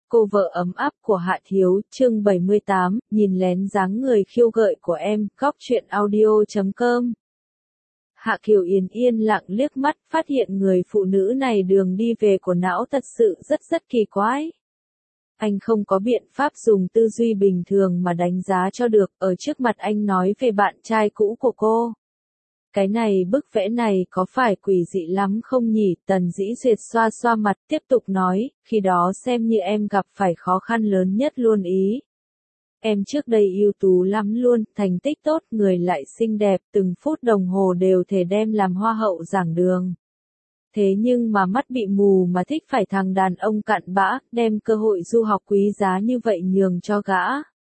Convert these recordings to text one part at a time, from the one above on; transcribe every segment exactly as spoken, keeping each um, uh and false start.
Cô vợ ấm áp của Hạ Thiếu, chương bảy mươi tám, nhìn lén dáng người khiêu gợi của em, góc truyện audio chấm com. Hạ Kiều Yến yên lặng liếc mắt, phát hiện người phụ nữ này đường đi về của não thật sự rất rất kỳ quái. Anh không có biện pháp dùng tư duy bình thường mà đánh giá cho được, ở trước mặt anh nói về bạn trai cũ của cô. Cái này bức vẽ này có phải quỷ dị lắm không nhỉ? Tần Dĩ Duyệt xoa xoa mặt tiếp tục nói, khi đó xem như em gặp phải khó khăn lớn nhất luôn ý. Em trước đây ưu tú lắm luôn, thành tích tốt, người lại xinh đẹp, từng phút đồng hồ đều thể đem làm hoa hậu giảng đường. Thế nhưng mà mắt bị mù mà thích phải thằng đàn ông cặn bã, đem cơ hội du học quý giá như vậy nhường cho gã.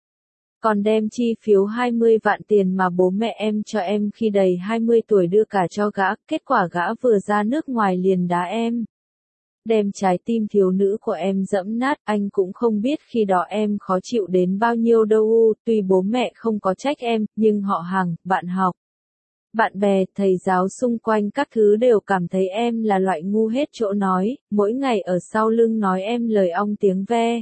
Còn đem chi phiếu hai mươi vạn tiền mà bố mẹ em cho em khi đầy hai mươi tuổi đưa cả cho gã, kết quả gã vừa ra nước ngoài liền đá em. Đem trái tim thiếu nữ của em dẫm nát, anh cũng không biết khi đó em khó chịu đến bao nhiêu đâu. Tuy bố mẹ không có trách em, nhưng họ hàng, bạn học, bạn bè, thầy giáo xung quanh các thứ đều cảm thấy em là loại ngu hết chỗ nói, mỗi ngày ở sau lưng nói em lời ong tiếng ve.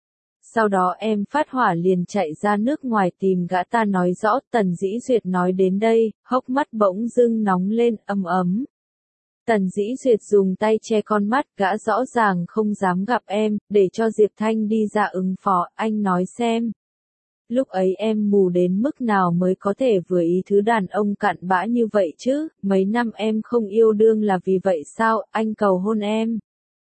Sau đó em phát hỏa liền chạy ra nước ngoài tìm gã ta nói rõ. Tần Dĩ Duyệt nói đến đây, hốc mắt bỗng dưng nóng lên, ấm ấm. Tần Dĩ Duyệt dùng tay che con mắt, gã rõ ràng không dám gặp em, để cho Diệp Thanh đi ra ứng phó, anh nói xem. Lúc ấy em mù đến mức nào mới có thể vừa ý thứ đàn ông cặn bã như vậy chứ, mấy năm em không yêu đương là vì vậy sao, anh cầu hôn em.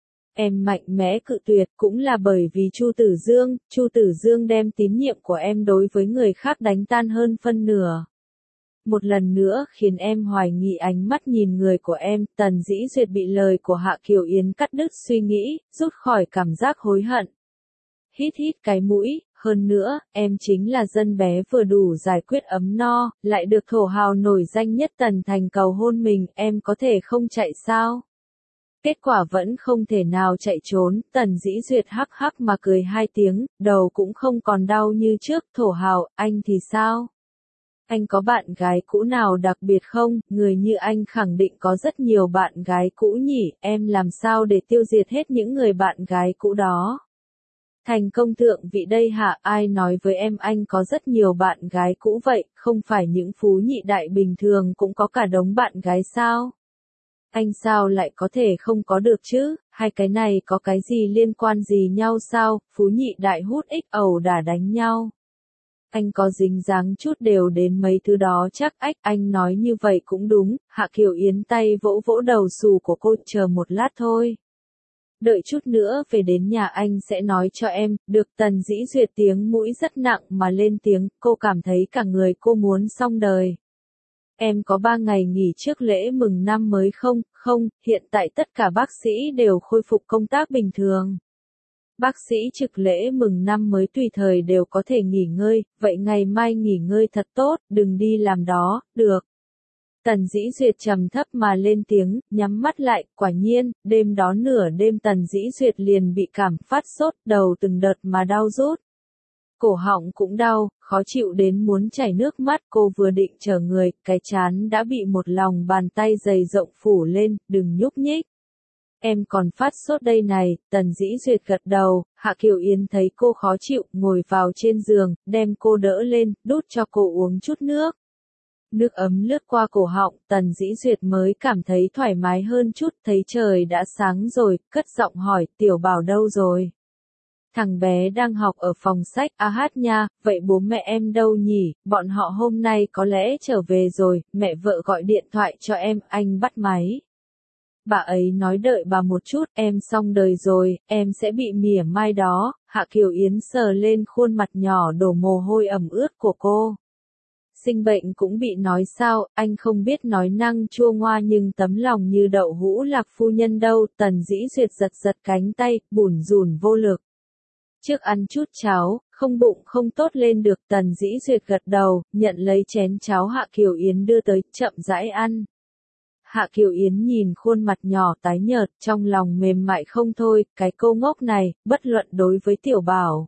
Em mạnh mẽ cự tuyệt cũng là bởi vì Chu Tử Dương, Chu Tử Dương đem tín nhiệm của em đối với người khác đánh tan hơn phân nửa. Một lần nữa khiến em hoài nghi ánh mắt nhìn người của em. Tần Dĩ Duyệt bị lời của Hạ Kiều Yến cắt đứt suy nghĩ, rút khỏi cảm giác hối hận. Hít hít cái mũi, hơn nữa, em chính là dân bé vừa đủ giải quyết ấm no, lại được thổ hào nổi danh nhất Tần Thành cầu hôn mình, em có thể không chạy sao? Kết quả vẫn không thể nào chạy trốn, Tần Dĩ Duyệt hắc hắc mà cười hai tiếng, đầu cũng không còn đau như trước. Thổ hào, anh thì sao? Anh có bạn gái cũ nào đặc biệt không? Người như anh khẳng định có rất nhiều bạn gái cũ nhỉ, em làm sao để tiêu diệt hết những người bạn gái cũ đó? Thành công thượng vị đây hả? Ai nói với em anh có rất nhiều bạn gái cũ vậy, không phải những phú nhị đại bình thường cũng có cả đống bạn gái sao? Anh sao lại có thể không có được chứ, hai cái này có cái gì liên quan gì nhau sao, phú nhị đại hút ích ẩu đả đánh nhau. Anh có dính dáng chút đều đến mấy thứ đó chắc. Ách, anh nói như vậy cũng đúng. Hạ Kiều Yến tay vỗ vỗ đầu xù của cô, chờ một lát thôi. Đợi chút nữa về đến nhà anh sẽ nói cho em. Được. Tần Dĩ Duyệt tiếng mũi rất nặng mà lên tiếng, cô cảm thấy cả người cô muốn xong đời. Em có ba ngày nghỉ trước lễ mừng năm mới không? Không, hiện tại tất cả bác sĩ đều khôi phục công tác bình thường. Bác sĩ trực lễ mừng năm mới tùy thời đều có thể nghỉ ngơi, vậy ngày mai nghỉ ngơi thật tốt, đừng đi làm đó, được. Tần Dĩ Duyệt trầm thấp mà lên tiếng, nhắm mắt lại, quả nhiên, đêm đó nửa đêm Tần Dĩ Duyệt liền bị cảm phát sốt, đầu từng đợt mà đau rút. Cổ họng cũng đau, khó chịu đến muốn chảy nước mắt, cô vừa định chờ người, cái trán đã bị một lòng bàn tay dày rộng phủ lên, đừng nhúc nhích. Em còn phát sốt đây này. Tần Dĩ Duyệt gật đầu. Hạ Kiều Yến thấy cô khó chịu, ngồi vào trên giường, đem cô đỡ lên, đút cho cô uống chút nước. Nước ấm lướt qua cổ họng, Tần Dĩ Duyệt mới cảm thấy thoải mái hơn chút, thấy trời đã sáng rồi, cất giọng hỏi, Tiểu Bảo đâu rồi? Thằng bé đang học ở phòng sách. À hát nha, vậy bố mẹ em đâu nhỉ, bọn họ hôm nay có lẽ trở về rồi, mẹ vợ gọi điện thoại cho em, anh bắt máy. Bà ấy nói đợi bà một chút, em xong đời rồi, em sẽ bị mỉa mai đó. Hạ Kiều Yến sờ lên khuôn mặt nhỏ đổ mồ hôi ẩm ướt của cô. Sinh bệnh cũng bị nói sao, anh không biết nói năng chua ngoa nhưng tấm lòng như đậu hũ Lạc phu nhân đâu. Tần Dĩ Duyệt giật giật cánh tay, bủn rủn vô lực. Trước ăn chút cháo, không bụng không tốt lên được. Tần Dĩ Duyệt gật đầu, nhận lấy chén cháo Hạ Kiều Yến đưa tới, chậm rãi ăn. Hạ Kiều Yến nhìn khuôn mặt nhỏ tái nhợt, trong lòng mềm mại không thôi, cái cô ngốc này, bất luận đối với Tiểu Bảo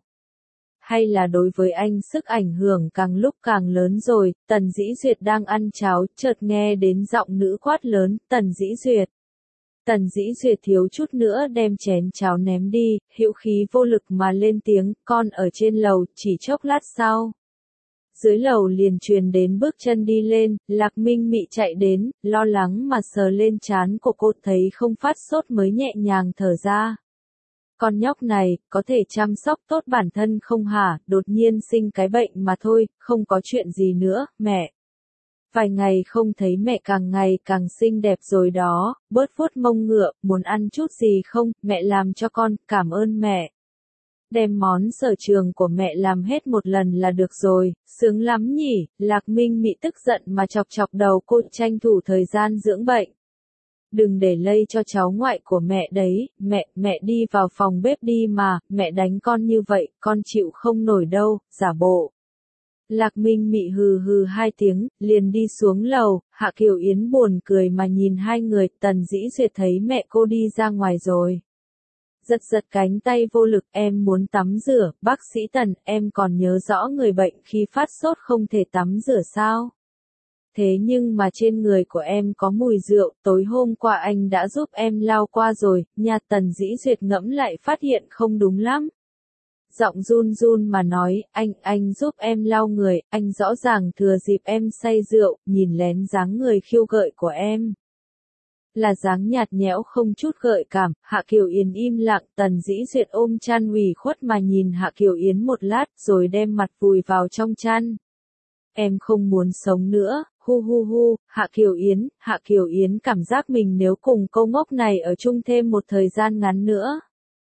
hay là đối với anh sức ảnh hưởng càng lúc càng lớn rồi. Tần Dĩ Duyệt đang ăn cháo, chợt nghe đến giọng nữ quát lớn, Tần Dĩ Duyệt. Tần Dĩ Duyệt thiếu chút nữa đem chén cháo ném đi, hữu khí vô lực mà lên tiếng, con ở trên lầu, chỉ chốc lát sau. Dưới lầu liền truyền đến bước chân đi lên, Lạc Minh Mị chạy đến, lo lắng mà sờ lên trán của cô, thấy không phát sốt mới nhẹ nhàng thở ra. Con nhóc này, có thể chăm sóc tốt bản thân không hả, đột nhiên sinh cái bệnh mà thôi, không có chuyện gì nữa, mẹ. Vài ngày không thấy mẹ càng ngày càng xinh đẹp rồi đó, bớt vuốt mông ngựa, muốn ăn chút gì không, mẹ làm cho con, cảm ơn mẹ. Đem món sở trường của mẹ làm hết một lần là được rồi, sướng lắm nhỉ, Lạc Minh Mị tức giận mà chọc chọc đầu cô, tranh thủ thời gian dưỡng bệnh. Đừng để lây cho cháu ngoại của mẹ đấy, mẹ, mẹ đi vào phòng bếp đi mà, mẹ đánh con như vậy, con chịu không nổi đâu, giả bộ. Lạc Minh Mị hừ hừ hai tiếng, liền đi xuống lầu, Hạ Kiều Yến buồn cười mà nhìn hai người, Tần Dĩ Duyệt thấy mẹ cô đi ra ngoài rồi. Giật giật cánh tay vô lực, em muốn tắm rửa, bác sĩ Tần, em còn nhớ rõ người bệnh khi phát sốt không thể tắm rửa sao? Thế nhưng mà trên người của em có mùi rượu, tối hôm qua anh đã giúp em lau qua rồi, nha. Tần Dĩ Duyệt ngẫm lại phát hiện không đúng lắm. Giọng run run mà nói, anh, anh giúp em lau người, anh rõ ràng thừa dịp em say rượu, nhìn lén dáng người khiêu gợi của em. Là dáng nhạt nhẽo không chút gợi cảm, Hạ Kiều Yến im lặng, Tần Dĩ Duyệt ôm chăn ủy khuất mà nhìn Hạ Kiều Yến một lát rồi đem mặt vùi vào trong chăn. Em không muốn sống nữa, hu hu hu, Hạ Kiều Yến, Hạ Kiều Yến cảm giác mình nếu cùng câu ngốc này ở chung thêm một thời gian ngắn nữa.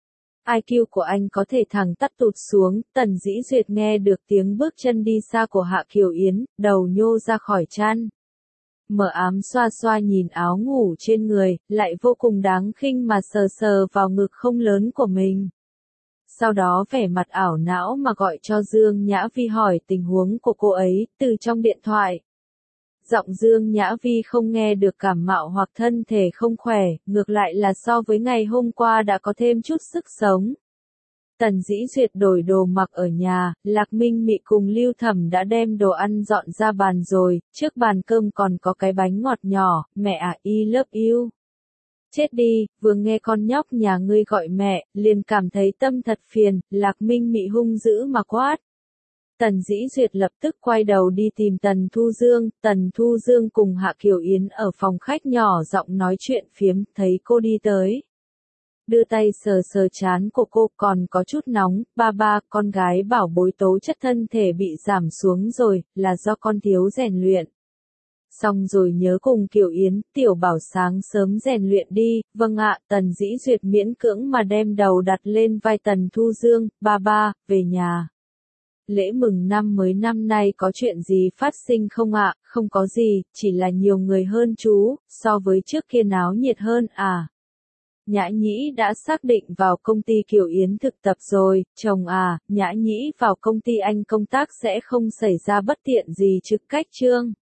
i kiu của anh có thể thẳng tắp tụt xuống, Tần Dĩ Duyệt nghe được tiếng bước chân đi xa của Hạ Kiều Yến, đầu nhô ra khỏi chăn. Mở ám xoa xoa nhìn áo ngủ trên người, lại vô cùng đáng khinh mà sờ sờ vào ngực không lớn của mình. Sau đó vẻ mặt ảo não mà gọi cho Dương Nhã Vi hỏi tình huống của cô ấy, từ trong điện thoại. Giọng Dương Nhã Vi không nghe được cảm mạo hoặc thân thể không khỏe, ngược lại là so với ngày hôm qua đã có thêm chút sức sống. Tần Dĩ Duyệt đổi đồ mặc ở nhà, Lạc Minh Mị cùng Lưu Thẩm đã đem đồ ăn dọn ra bàn rồi, trước bàn cơm còn có cái bánh ngọt nhỏ, mẹ à, I love you. Chết đi, vừa nghe con nhóc nhà ngươi gọi mẹ, liền cảm thấy tâm thật phiền, Lạc Minh Mị hung dữ mà quát. Tần Dĩ Duyệt lập tức quay đầu đi tìm Tần Thu Dương, Tần Thu Dương cùng Hạ Kiều Yến ở phòng khách nhỏ giọng nói chuyện phiếm, thấy cô đi tới. Đưa tay sờ sờ trán của cô, còn có chút nóng, ba ba, con gái bảo bối tố chất thân thể bị giảm xuống rồi, là do con thiếu rèn luyện. Xong rồi nhớ cùng Kiều Yến, tiểu bảo sáng sớm rèn luyện đi, vâng ạ. Tần Dĩ Duyệt miễn cưỡng mà đem đầu đặt lên vai Tần Thu Dương, ba ba, về nhà. Lễ mừng năm mới năm nay có chuyện gì phát sinh không ạ? Không có gì, chỉ là nhiều người hơn chú, so với trước kia náo nhiệt hơn à. Nhã Nhĩ đã xác định vào công ty Kiều Yến thực tập rồi, chồng à, Nhã Nhĩ vào công ty anh công tác sẽ không xảy ra bất tiện gì chứ cách chương.